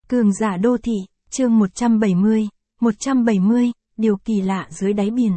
Cường giả đô thị, chương 170, điều kỳ lạ dưới đáy biển.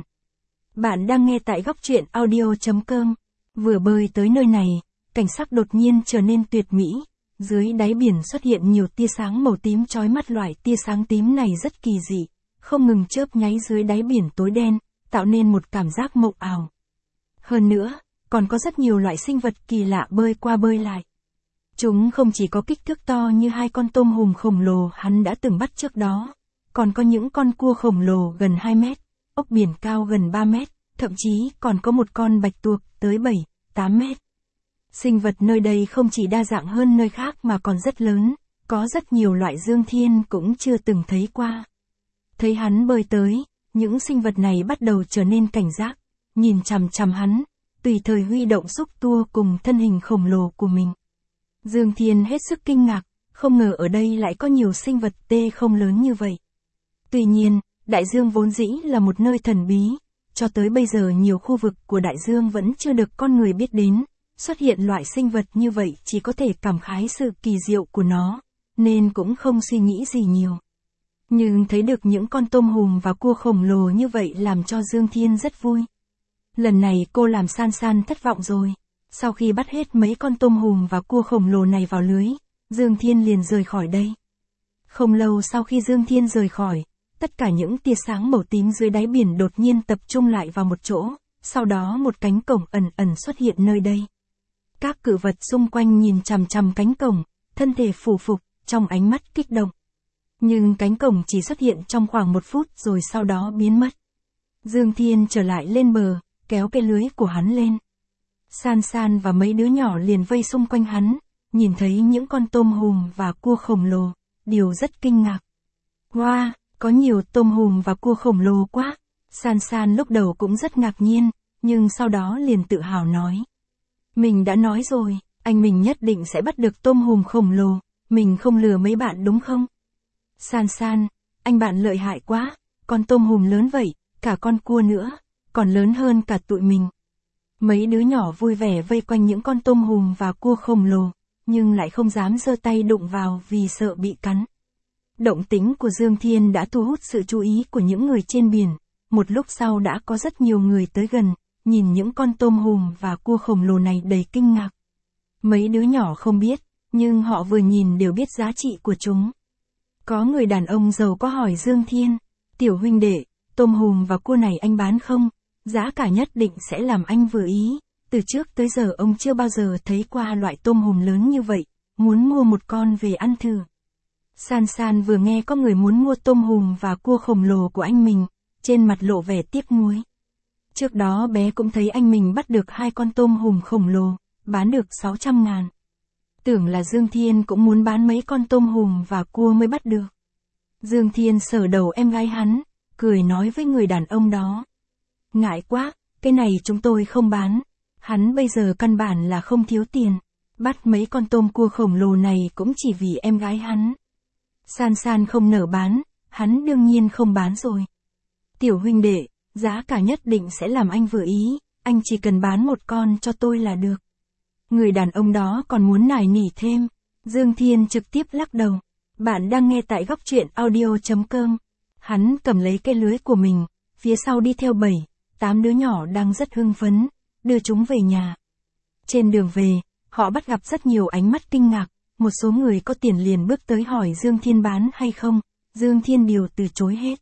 Bạn đang nghe tại góc truyện audio.com. Vừa bơi tới nơi này, cảnh sắc đột nhiên trở nên tuyệt mỹ. Dưới đáy biển xuất hiện nhiều tia sáng màu tím chói mắt, loại tia sáng tím này rất kỳ dị, không ngừng chớp nháy dưới đáy biển tối đen, tạo nên một cảm giác mộng ảo. Hơn nữa, còn có rất nhiều loại sinh vật kỳ lạ bơi qua bơi lại. Chúng không chỉ có kích thước to như hai con tôm hùm khổng lồ hắn đã từng bắt trước đó, còn có những con cua khổng lồ gần 2 mét, ốc biển cao gần 3 mét, thậm chí còn có một con bạch tuộc tới 7-8 mét. Sinh vật nơi đây không chỉ đa dạng hơn nơi khác mà còn rất lớn, có rất nhiều loại Dương Thiên cũng chưa từng thấy qua. Thấy hắn bơi tới, những sinh vật này bắt đầu trở nên cảnh giác, nhìn chằm chằm hắn, tùy thời huy động xúc tua cùng thân hình khổng lồ của mình. Dương Thiên hết sức kinh ngạc, không ngờ ở đây lại có nhiều sinh vật tê không lớn như vậy. Tuy nhiên, đại dương vốn dĩ là một nơi thần bí, cho tới bây giờ nhiều khu vực của đại dương vẫn chưa được con người biết đến, xuất hiện loại sinh vật như vậy chỉ có thể cảm khái sự kỳ diệu của nó, nên cũng không suy nghĩ gì nhiều. Nhưng thấy được những con tôm hùm và cua khổng lồ như vậy làm cho Dương Thiên rất vui. Lần này cô làm San San thất vọng rồi. Sau khi bắt hết mấy con tôm hùm và cua khổng lồ này vào lưới, Dương Thiên liền rời khỏi đây. Không lâu sau khi Dương Thiên rời khỏi, tất cả những tia sáng màu tím dưới đáy biển đột nhiên tập trung lại vào một chỗ, sau đó một cánh cổng ẩn ẩn xuất hiện nơi đây. Các cự vật xung quanh nhìn chằm chằm cánh cổng, thân thể phủ phục, trong ánh mắt kích động. Nhưng cánh cổng chỉ xuất hiện trong khoảng 1 phút rồi sau đó biến mất. Dương Thiên trở lại lên bờ, kéo cái lưới của hắn lên. San San và mấy đứa nhỏ liền vây xung quanh hắn, nhìn thấy những con tôm hùm và cua khổng lồ, đều rất kinh ngạc. Wow, có nhiều tôm hùm và cua khổng lồ quá. San San lúc đầu cũng rất ngạc nhiên, nhưng sau đó liền tự hào nói. Mình đã nói rồi, anh mình nhất định sẽ bắt được tôm hùm khổng lồ, mình không lừa mấy bạn đúng không? San San, anh bạn lợi hại quá, con tôm hùm lớn vậy, cả con cua nữa, còn lớn hơn cả tụi mình. Mấy đứa nhỏ vui vẻ vây quanh những con tôm hùm và cua khổng lồ, nhưng lại không dám giơ tay đụng vào vì sợ bị cắn. Động tĩnh của Dương Thiên đã thu hút sự chú ý của những người trên biển, một lúc sau đã có rất nhiều người tới gần, nhìn những con tôm hùm và cua khổng lồ này đầy kinh ngạc. Mấy đứa nhỏ không biết, nhưng họ vừa nhìn đều biết giá trị của chúng. Có người đàn ông giàu có hỏi Dương Thiên, tiểu huynh đệ, tôm hùm và cua này anh bán không? Giá cả nhất định sẽ làm anh vừa ý, từ trước tới giờ ông chưa bao giờ thấy qua loại tôm hùm lớn như vậy, muốn mua một con về ăn thử. San San vừa nghe có người muốn mua tôm hùm và cua khổng lồ của anh mình, trên mặt lộ vẻ tiếc nuối. Trước đó bé cũng thấy anh mình bắt được 2 con tôm hùm khổng lồ, bán được 600.000. Tưởng là Dương Thiên cũng muốn bán mấy con tôm hùm và cua mới bắt được. Dương Thiên sờ đầu em gái hắn, cười nói với người đàn ông đó. Ngại quá, cái này chúng tôi không bán. Hắn bây giờ căn bản là không thiếu tiền. Bắt mấy con tôm cua khổng lồ này cũng chỉ vì em gái hắn. San San không nỡ bán, hắn đương nhiên không bán rồi. Tiểu huynh đệ, giá cả nhất định sẽ làm anh vừa ý, anh chỉ cần bán một con cho tôi là được. Người đàn ông đó còn muốn nài nỉ thêm. Dương Thiên trực tiếp lắc đầu. Bạn đang nghe tại góc truyện audio.com. Hắn cầm lấy cái lưới của mình, phía sau đi theo 7-8 đứa nhỏ đang rất hưng phấn, đưa chúng về nhà. Trên đường về, họ bắt gặp rất nhiều ánh mắt kinh ngạc, một số người có tiền liền bước tới hỏi Dương Thiên bán hay không, Dương Thiên đều từ chối hết.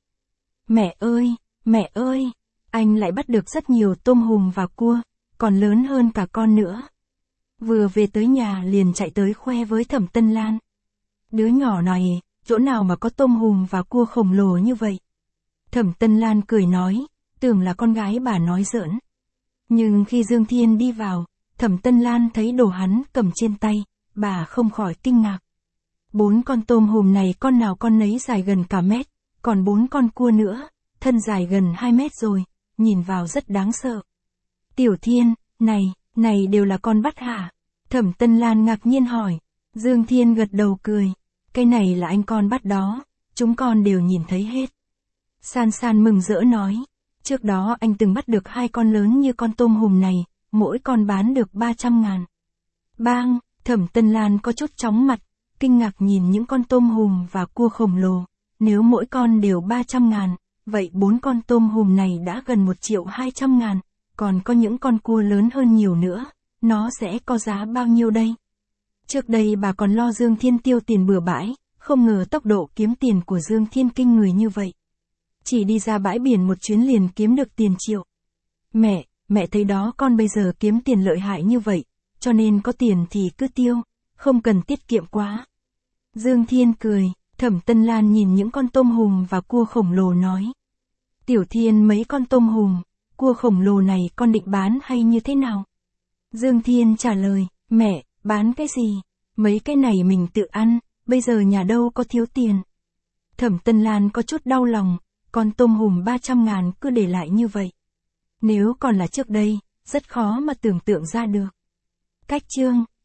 Mẹ ơi, anh lại bắt được rất nhiều tôm hùm và cua, còn lớn hơn cả con nữa. Vừa về tới nhà liền chạy tới khoe với Thẩm Tân Lan. Đứa nhỏ này, chỗ nào mà có tôm hùm và cua khổng lồ như vậy? Thẩm Tân Lan cười nói, tưởng là con gái bà nói giỡn. Nhưng khi Dương Thiên đi vào, Thẩm Tân Lan thấy đồ hắn cầm trên tay, bà không khỏi kinh ngạc. 4 con tôm hùm này con nào con nấy dài gần cả mét, còn 4 con cua nữa, thân dài gần 2 mét rồi, nhìn vào rất đáng sợ. Tiểu Thiên, này đều là con bắt hả? Thẩm Tân Lan ngạc nhiên hỏi. Dương Thiên gật đầu cười. Cái này là anh con bắt đó, chúng con đều nhìn thấy hết. San San mừng rỡ nói. Trước đó anh từng bắt được 2 con lớn như con tôm hùm này, mỗi con bán được 300.000. Bang, Thẩm Tân Lan có chút chóng mặt, kinh ngạc nhìn những con tôm hùm và cua khổng lồ. Nếu mỗi con đều 300.000, vậy 4 con tôm hùm này đã gần 1.200.000, còn có những con cua lớn hơn nhiều nữa, nó sẽ có giá bao nhiêu đây? Trước đây bà còn lo Dương Thiên tiêu tiền bừa bãi, không ngờ tốc độ kiếm tiền của Dương Thiên kinh người như vậy. Chỉ đi ra bãi biển một chuyến liền kiếm được tiền triệu. Mẹ thấy đó, con bây giờ kiếm tiền lợi hại như vậy, cho nên có tiền thì cứ tiêu, không cần tiết kiệm quá. Dương Thiên cười, Thẩm Tân Lan nhìn những con tôm hùm và cua khổng lồ nói. Tiểu Thiên, mấy con tôm hùm, cua khổng lồ này con định bán hay như thế nào? Dương Thiên trả lời, mẹ, bán cái gì? Mấy cái này mình tự ăn, bây giờ nhà đâu có thiếu tiền. Thẩm Tân Lan có chút đau lòng, con tôm hùm 300.000 cứ để lại như vậy. Nếu còn là trước đây, rất khó mà tưởng tượng ra được. Cách chương